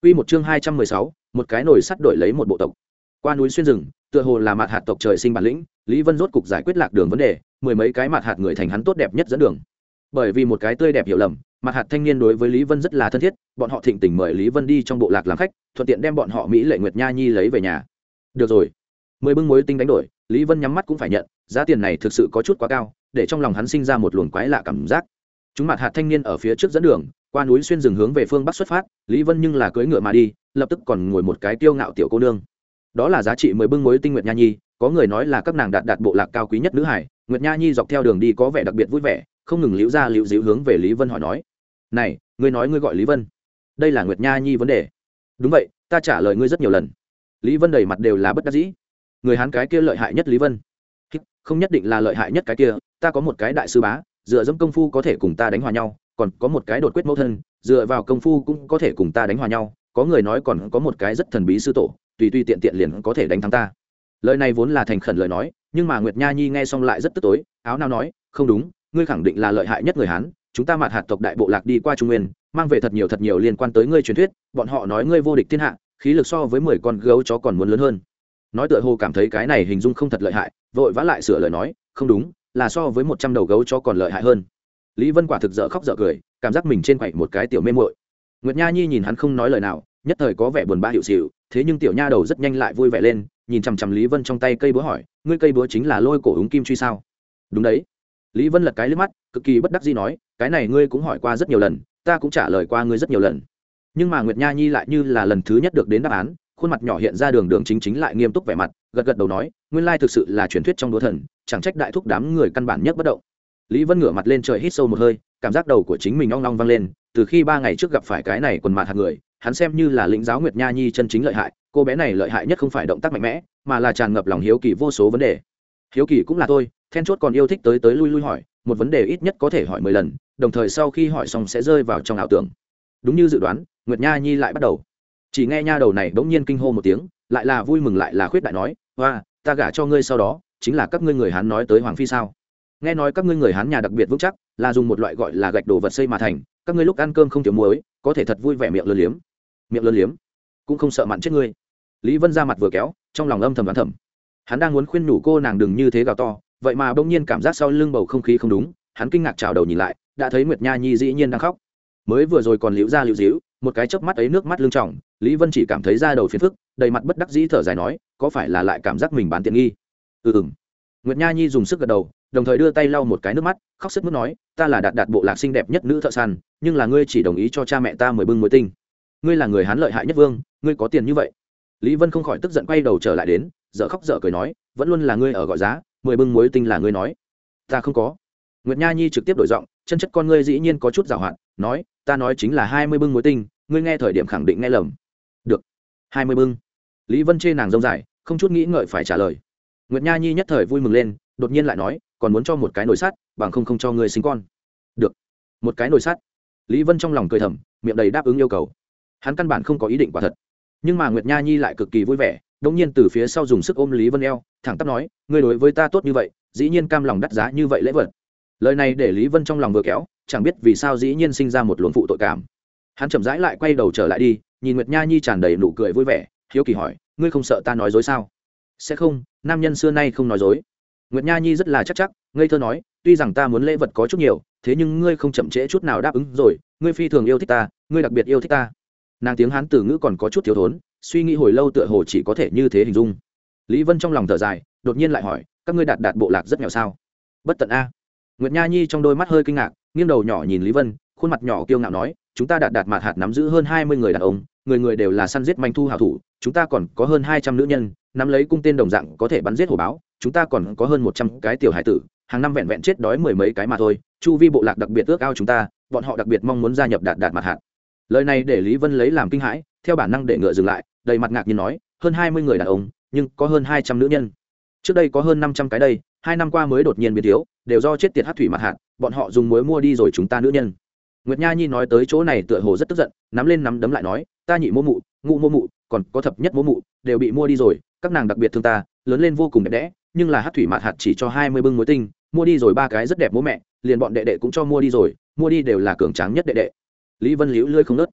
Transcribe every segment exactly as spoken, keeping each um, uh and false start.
Quy một chương hai trăm mười sáu, một cái nồi sắt đổi lấy một bộ tộc. Qua núi xuyên rừng, tựa hồ là mạt hạt tộc trời sinh bản lĩnh, Lý Vân rốt cục giải quyết lạc đường vấn đề, mười mấy cái mạt hạt người thành hắn tốt đẹp nhất dẫn đường. Bởi vì một cái tươi đẹp hiểu lầm, mạt hạt thanh niên đối với Lý Vân rất là thân thiết, bọn họ thịnh tình mời Lý Vân đi trong bộ lạc làm khách, thuận tiện đem bọn họ Mỹ Lệ Nguyệt Nha Nhi lấy về nhà. Được rồi, mười bưng muối tinh đánh đổi, Lý Vân nhắm mắt cũng phải nhận, giá tiền này thực sự có chút quá cao, để trong lòng hắn sinh ra một luồng quái lạ cảm giác. Chúng mạt hạt thanh niên ở phía trước dẫn đường, qua núi xuyên rừng hướng về phương bắc xuất phát, Lý Vân nhưng là cưỡi ngựa mà đi, lập tức còn ngồi một cái tiêu ngạo tiểu cô nương. Đó là giá trị mười bưng muối tinh Nguyệt Nha Nhi, có người nói là các nàng đạt đạt bộ lạc cao quý nhất nữ hải. Nguyệt Nha Nhi dọc theo đường đi có vẻ đặc biệt vui vẻ, không ngừng liễu ra liễu díu hướng về Lý Vân hỏi nói: "Này, ngươi nói ngươi gọi Lý Vân, đây là Nguyệt Nha Nhi vấn đề?" "Đúng vậy, ta trả lời ngươi rất nhiều lần." Lý Vân đầy mặt đều là bất đắc dĩ. Người hắn cái kia lợi hại nhất Lý Vân? Không nhất định là lợi hại nhất cái kia, ta có một cái đại sư bá, dựa dẫm công phu có thể cùng ta đánh hòa nhau, còn có một cái đột quyết mẫu thân, dựa vào công phu cũng có thể cùng ta đánh hòa nhau, có người nói còn có một cái rất thần bí sư tổ, tùy tùy tiện tiện liền có thể đánh thắng ta. Lời này vốn là thành khẩn lời nói, nhưng mà Nguyệt Nha Nhi nghe xong lại rất tức tối, áo nào nói: "Không đúng, ngươi khẳng định là lợi hại nhất người Hán, chúng ta mạt hạt tộc đại bộ lạc đi qua Trung Nguyên, mang về thật nhiều thật nhiều liên quan tới ngươi truyền thuyết, bọn họ nói ngươi vô địch thiên hạ, khí lực so với mười con gấu chó còn muốn lớn hơn." Nói tựa hồ cảm thấy cái này hình dung không thật lợi hại, vội vã lại sửa lời nói: "Không đúng, là so với một trăm đầu gấu chó còn lợi hại hơn." Lý Vân quả thực dở khóc dở cười, cảm giác mình trên quậy một cái tiểu mê muội. Nguyệt Nha Nhi nhìn hắn không nói lời nào, nhất thời có vẻ buồn bã hiệu xỉu, thế nhưng tiểu nha đầu rất nhanh lại vui vẻ lên, nhìn chằm chằm Lý Vân trong tay cây búa hỏi: "Ngươi cây búa chính là lôi cổ úng kim truy sao?" "Đúng đấy." Lý Vân lật cái liếc mắt, cực kỳ bất đắc dĩ nói: "Cái này ngươi cũng hỏi qua rất nhiều lần, ta cũng trả lời qua ngươi rất nhiều lần." Nhưng mà Nguyệt Nha Nhi lại như là lần thứ nhất được đến đáp án, khuôn mặt nhỏ hiện ra đường đường chính chính lại nghiêm túc vẻ mặt, gật gật đầu nói: "Nguyên lai thực sự là truyền thuyết trong đúa thần, chẳng trách đại thúc đám người căn bản nhất bất động." Lý Vân ngửa mặt lên trời hít sâu một hơi, cảm giác đầu của chính mình ong ong vang lên, từ khi ba ngày trước gặp phải cái này quần mạt hạt người, hắn xem như là lĩnh giáo Nguyệt Nha Nhi chân chính lợi hại, cô bé này lợi hại nhất không phải động tác mạnh mẽ, mà là tràn ngập lòng hiếu kỳ vô số vấn đề. Hiếu kỳ cũng là thôi, then chốt còn yêu thích tới tới lui lui hỏi, một vấn đề ít nhất có thể hỏi mười lần, đồng thời sau khi hỏi xong sẽ rơi vào trong ảo tưởng. Đúng như dự đoán, Nguyệt Nha Nhi lại bắt đầu. Chỉ nghe nha đầu này bỗng nhiên kinh hô một tiếng, lại là vui mừng lại là khuyết đại nói: "Hoa, ta gả cho ngươi sau đó, chính là các ngươi người Hán nói tới hoàng phi sao? Nghe nói các ngươi người Hán nhà đặc biệt vững chắc, là dùng một loại gọi là gạch đồ vật xây mà thành, các ngươi lúc ăn cơm không thiếu muối, có thể thật vui vẻ miệng lươn liếm." "Miệng lươn liếm? Cũng không sợ mặn chết ngươi." Lý Vân ra mặt vừa kéo, trong lòng âm thầm đoán thầm. Hắn đang muốn khuyên nhủ cô nàng đừng như thế gào to, vậy mà bỗng nhiên cảm giác sau lưng bầu không khí không đúng, hắn kinh ngạc chào đầu nhìn lại, đã thấy Nguyệt Nha Nhi dĩ nhiên đang khóc. Mới vừa rồi còn liễu ra liễu díu, một cái chớp mắt ấy nước mắt lưng tròng, Lý Vân chỉ cảm thấy da đầu phiền phức, đầy mặt bất đắc dĩ thở dài nói: "Có phải là lại cảm giác mình bán tiện nghi?" "Ừ ừm." Nguyệt Nha Nhi dùng sức gật đầu, đồng thời đưa tay lau một cái nước mắt, khóc sướt mướt nói: "Ta là đạt đạt bộ lạc xinh đẹp nhất nữ thợ săn, nhưng là ngươi chỉ đồng ý cho cha mẹ ta mười bưng muối tinh. Ngươi là người Hán lợi hại nhất vương, ngươi có tiền như vậy." Lý Vân không khỏi tức giận quay đầu trở lại đến, dở khóc dở cười nói: "Vẫn luôn là ngươi ở gọi giá, mười bưng muối tinh là ngươi nói." "Ta không có." Nguyệt Nha Nhi trực tiếp đổi giọng, chân chất con ngươi dĩ nhiên có chút giảo hoạt, nói: "Ta nói chính là hai mươi bưng muối tinh, ngươi nghe thời điểm khẳng định nghe lầm." "Được, hai mươi bưng." Lý Vân chê nàng rông dài, không chút nghĩ ngợi phải trả lời. Nguyệt Nha Nhi nhất thời vui mừng lên, đột nhiên lại nói: "Còn muốn cho một cái nồi sắt, bằng không không cho ngươi sinh con." "Được, một cái nồi sắt." Lý Vân trong lòng cười thầm, miệng đầy đáp ứng yêu cầu. Hắn căn bản không có ý định quả thật, nhưng mà Nguyệt Nha Nhi lại cực kỳ vui vẻ, đột nhiên từ phía sau dùng sức ôm Lý Vân eo, thẳng tắp nói: "Ngươi đối với ta tốt như vậy, dĩ nhiên cam lòng đắt giá như vậy lễ vật." Lời này để Lý Vân trong lòng vừa kéo, chẳng biết vì sao dĩ nhiên sinh ra một luồng phụ tội cảm. Hắn chậm rãi lại quay đầu trở lại đi, nhìn Nguyệt Nha Nhi tràn đầy nụ cười vui vẻ, hiếu kỳ hỏi: "Ngươi không sợ ta nói dối sao?" "Sẽ không, nam nhân xưa nay không nói dối." Nguyệt Nha Nhi rất là chắc chắc, ngây thơ nói: "Tuy rằng ta muốn lễ vật có chút nhiều, thế nhưng ngươi không chậm trễ chút nào đáp ứng rồi, ngươi phi thường yêu thích ta, ngươi đặc biệt yêu thích ta." Nàng tiếng Hán từ ngữ còn có chút thiếu thốn, suy nghĩ hồi lâu tựa hồ chỉ có thể như thế hình dung. Lý Vân trong lòng thở dài, đột nhiên lại hỏi: "Các ngươi đạt đạt bộ lạc rất nghèo sao?" "Bất tận a." Nguyệt Nha Nhi trong đôi mắt hơi kinh ngạc, nghiêng đầu nhỏ nhìn Lý Vân, khuôn mặt nhỏ kiêu ngạo nói: "Chúng ta đạt đạt mạt hạt nắm giữ hơn hai mươi người đàn ông, người người đều là săn giết manh thu hảo thủ, chúng ta còn có hơn hai trăm nữ nhân, nắm lấy cung tên đồng dạng có thể bắn giết hổ báo, chúng ta còn có hơn một trăm cái tiểu hải tử, hàng năm vẹn vẹn chết đói mười mấy cái mà thôi, chu vi bộ lạc đặc biệt ước ao chúng ta, bọn họ đặc biệt mong muốn gia nhập đạt đạt mạt hạt." Lời này để Lý Vân lấy làm kinh hãi, theo bản năng để ngựa dừng lại, đầy mặt ngạc nhiên nói: "Hơn hai mươi người đàn ông, nhưng có hơn hai trăm nữ nhân. Trước đây có hơn năm trăm cái đây, hai năm qua mới đột nhiên biến thiếu, đều do chết tiệt hắc thủy mạt hạt, bọn họ dùng muối mua đi rồi chúng ta nữ nhân." Nguyệt Nha Nhi nói tới chỗ này tựa hồ rất tức giận, nắm lên nắm đấm lại nói: "Ta nhị mô mụ, ngũ mô mụ, còn có thập nhất mô mụ, đều bị mua đi rồi, các nàng đặc biệt thương ta, lớn lên vô cùng đẹp đẽ, nhưng là hắc thủy mạt hạt chỉ cho hai mươi bưng muối tinh, mua đi rồi ba cái rất đẹp bố mẹ, liền bọn đệ đệ cũng cho mua đi rồi, mua đi đều là cường tráng nhất đệ đệ." Lý Vân liễu lưỡi không nớt.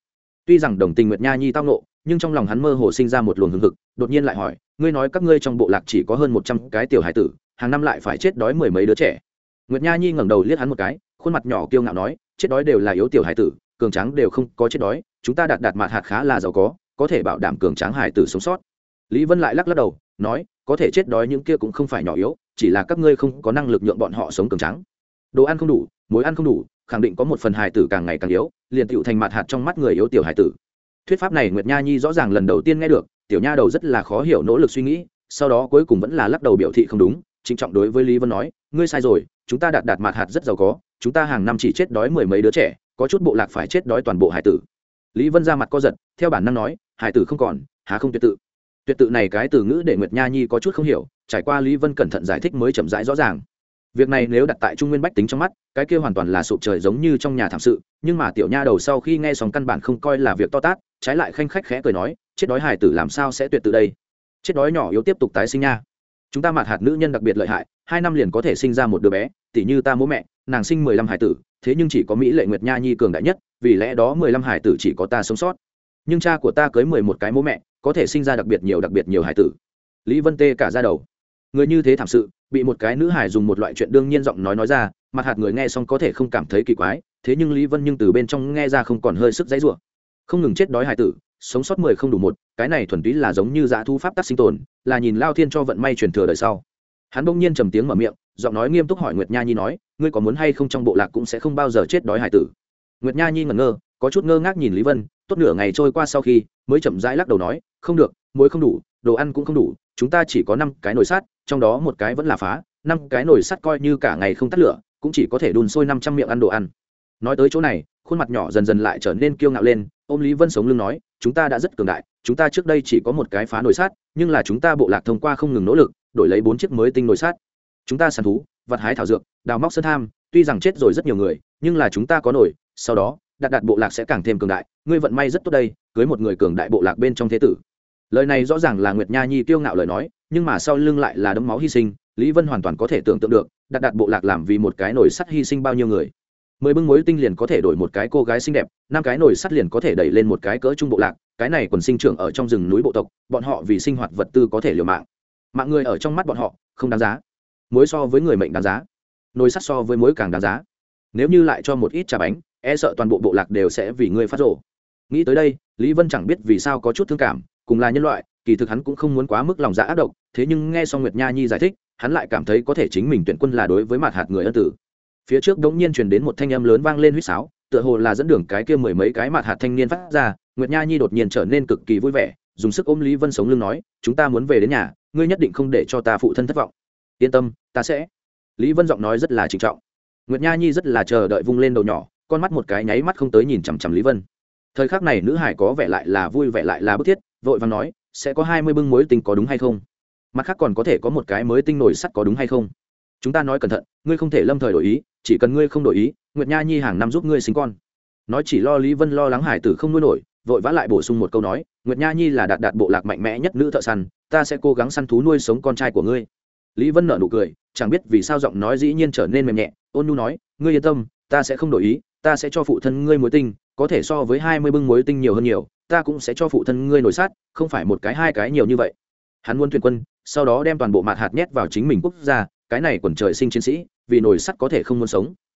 tuy rằng đồng tình Nguyệt Nha Nhi tao nộ, nhưng trong lòng hắn mơ hồ sinh ra một luồng hưng hực, đột nhiên lại hỏi, ngươi nói các ngươi trong bộ lạc chỉ có hơn một trăm cái tiểu hải tử, hàng năm lại phải chết đói mười mấy đứa trẻ. Nguyệt Nha Nhi ngẩng đầu liếc hắn một cái, khuôn mặt nhỏ kiêu ngạo nói, chết đói đều là yếu tiểu hải tử, cường tráng đều không có chết đói, chúng ta đạt đạt mạt hạt khá là giàu có, có thể bảo đảm cường tráng hải tử sống sót. Lý Vân lại lắc lắc đầu, nói, có thể chết đói những kia cũng không phải nhỏ yếu, chỉ là các ngươi không có năng lực nhượng bọn họ sống cường tráng. Đồ ăn không đủ, muối ăn không đủ, khẳng định có một phần hải tử càng ngày càng yếu, liền tựu thành mạt hạt trong mắt người yếu tiểu hải tử. Thuyết pháp này Nguyệt Nha Nhi rõ ràng lần đầu tiên nghe được, tiểu nha đầu rất là khó hiểu, nỗ lực suy nghĩ, sau đó cuối cùng vẫn là lắc đầu biểu thị không đúng, trịnh trọng đối với Lý Vân nói, ngươi sai rồi, chúng ta đạt đạt mạt hạt rất giàu có, chúng ta hàng năm chỉ chết đói mười mấy đứa trẻ, có chút bộ lạc phải chết đói toàn bộ hải tử. Lý Vân ra mặt co giật, theo bản năng nói, hải tử không còn, há không tuyệt tự. Tuyệt tự này cái từ ngữ để Nguyệt Nha Nhi có chút không hiểu, trải qua Lý Vân cẩn thận giải thích mới chậm rãi rõ ràng. Việc này nếu đặt tại Trung Nguyên bách tính trong mắt, cái kia hoàn toàn là sụp trời giống như trong nhà thảm sự, nhưng mà tiểu nha đầu sau khi nghe xong căn bản không coi là việc to tát, trái lại khanh khách khẽ cười nói, chết đói hải tử làm sao sẽ tuyệt tự đây? Chết đói nhỏ yếu tiếp tục tái sinh nha. Chúng ta mạt hạt nữ nhân đặc biệt lợi hại, hai năm liền có thể sinh ra một đứa bé, tỷ như ta bố mẹ, nàng sinh mười lăm hải tử, thế nhưng chỉ có Mỹ Lệ Nguyệt Nha Nhi cường đại nhất, vì lẽ đó mười lăm hải tử chỉ có ta sống sót. Nhưng cha của ta cưới mười một cái bố mẹ, có thể sinh ra đặc biệt nhiều đặc biệt nhiều hải tử. Lý Vân tê cả da đầu. Người như thế thảm sự, bị một cái nữ hải dùng một loại chuyện đương nhiên giọng nói nói ra, mặt hạt người nghe xong có thể không cảm thấy kỳ quái, thế nhưng Lý Vân nhưng từ bên trong nghe ra không còn hơi sức dãy rủa. Không ngừng chết đói hải tử, sống sót mười không đủ một, cái này thuần túy là giống như dã thu pháp tắc sinh tồn, là nhìn lao thiên cho vận may truyền thừa đời sau. Hắn bỗng nhiên trầm tiếng mở miệng, giọng nói nghiêm túc hỏi Nguyệt Nha Nhi nói, ngươi có muốn hay không trong bộ lạc cũng sẽ không bao giờ chết đói hải tử. Nguyệt Nha Nhi ngẩn ngơ, có chút ngơ ngác nhìn Lý Vân, tốt nửa ngày trôi qua sau khi mới chậm rãi lắc đầu nói, không được, muối không đủ, đồ ăn cũng không đủ, chúng ta chỉ có năm cái nồi sắt, trong đó một cái vẫn là phá, năm cái nồi sắt coi như cả ngày không tắt lửa cũng chỉ có thể đun sôi năm trăm miệng ăn đồ ăn. Nói tới chỗ này, khuôn mặt nhỏ dần dần lại trở nên kiêu ngạo lên, ôm Lý Vân sống lưng nói, chúng ta đã rất cường đại, chúng ta trước đây chỉ có một cái phá nồi sắt, nhưng là chúng ta bộ lạc thông qua không ngừng nỗ lực, đổi lấy bốn chiếc mới tinh nồi sắt. Chúng ta săn thú, vặt hái thảo dược, đào móc sơn tham, tuy rằng chết rồi rất nhiều người, nhưng là chúng ta có nồi, sau đó đạt đạt bộ lạc sẽ càng thêm cường đại, ngươi vận may rất tốt đây, cưới một người cường đại bộ lạc bên trong thế tử. Lời này rõ ràng là Nguyệt Nha Nhi kiêu ngạo lời nói, nhưng mà sau lưng lại là đấm máu hy sinh. Lý Vân hoàn toàn có thể tưởng tượng được, đạt đạt bộ lạc làm vì một cái nồi sắt hy sinh bao nhiêu người. Mười bưng muối tinh liền có thể đổi một cái cô gái xinh đẹp, năm cái nồi sắt liền có thể đẩy lên một cái cỡ trung bộ lạc, cái này quần sinh trưởng ở trong rừng núi bộ tộc, bọn họ vì sinh hoạt vật tư có thể liều mạng. Mạng người ở trong mắt bọn họ không đáng giá. Muối so với người mệnh đáng giá, nồi sắt so với muối càng đáng giá. Nếu như lại cho một ít trà bánh, e sợ toàn bộ bộ lạc đều sẽ vì ngươi phát rồ. Nghĩ tới đây, Lý Vân chẳng biết vì sao có chút thương cảm, cùng là nhân loại, kỳ thực hắn cũng không muốn quá mức lòng dạ ác độc, thế nhưng nghe xong Nguyệt Nha Nhi giải thích, hắn lại cảm thấy có thể chính mình tuyển quân là đối với mặt hạt người ân tử. Phía trước đống nhiên truyền đến một thanh âm lớn vang lên huýt sáo, tựa hồ là dẫn đường cái kia mười mấy cái mặt hạt thanh niên phát ra. Nguyệt Nha Nhi đột nhiên trở nên cực kỳ vui vẻ, dùng sức ôm Lý Vân sống lưng nói, chúng ta muốn về đến nhà, ngươi nhất định không để cho ta phụ thân thất vọng. Yên tâm, ta sẽ. Lý Vân giọng nói rất là trịnh trọng. Nguyệt Nha Nhi rất là chờ đợi, vung lên đầu nhỏ, con mắt một cái nháy mắt không tới nhìn chằm chằm Lý Vân. Thời khắc này nữ hải có vẻ lại là vui vẻ lại là bức thiết, vội vàng nói, sẽ có hai mươi bưng muối tinh có đúng hay không? Mặt khác còn có thể có một cái mới tinh nồi sắt có đúng hay không? Chúng ta nói cẩn thận, ngươi không thể lâm thời đổi ý, chỉ cần ngươi không đổi ý, Nguyệt Nha Nhi hàng năm giúp ngươi sinh con. Nói chỉ lo Lý Vân lo lắng hải tử không nuôi nổi, vội vã lại bổ sung một câu nói, Nguyệt Nha Nhi là đạt đạt bộ lạc mạnh mẽ nhất nữ thợ săn, ta sẽ cố gắng săn thú nuôi sống con trai của ngươi. Lý Vân nở nụ cười, chẳng biết vì sao giọng nói dĩ nhiên trở nên mềm nhẹ, ôn nhu nói, ngươi yên tâm, ta sẽ không đổi ý, ta sẽ cho phụ thân ngươi muối tinh, có thể so với hai mươi bưng muối tinh nhiều hơn nhiều, ta cũng sẽ cho phụ thân ngươi nổi sát, không phải một cái hai cái nhiều như vậy. Hắn muốn tuyển quân, sau đó đem toàn bộ mạt hạt nhét vào chính mình quốc gia, cái này quần trời sinh chiến sĩ, vì nổi sắt có thể không muốn sống.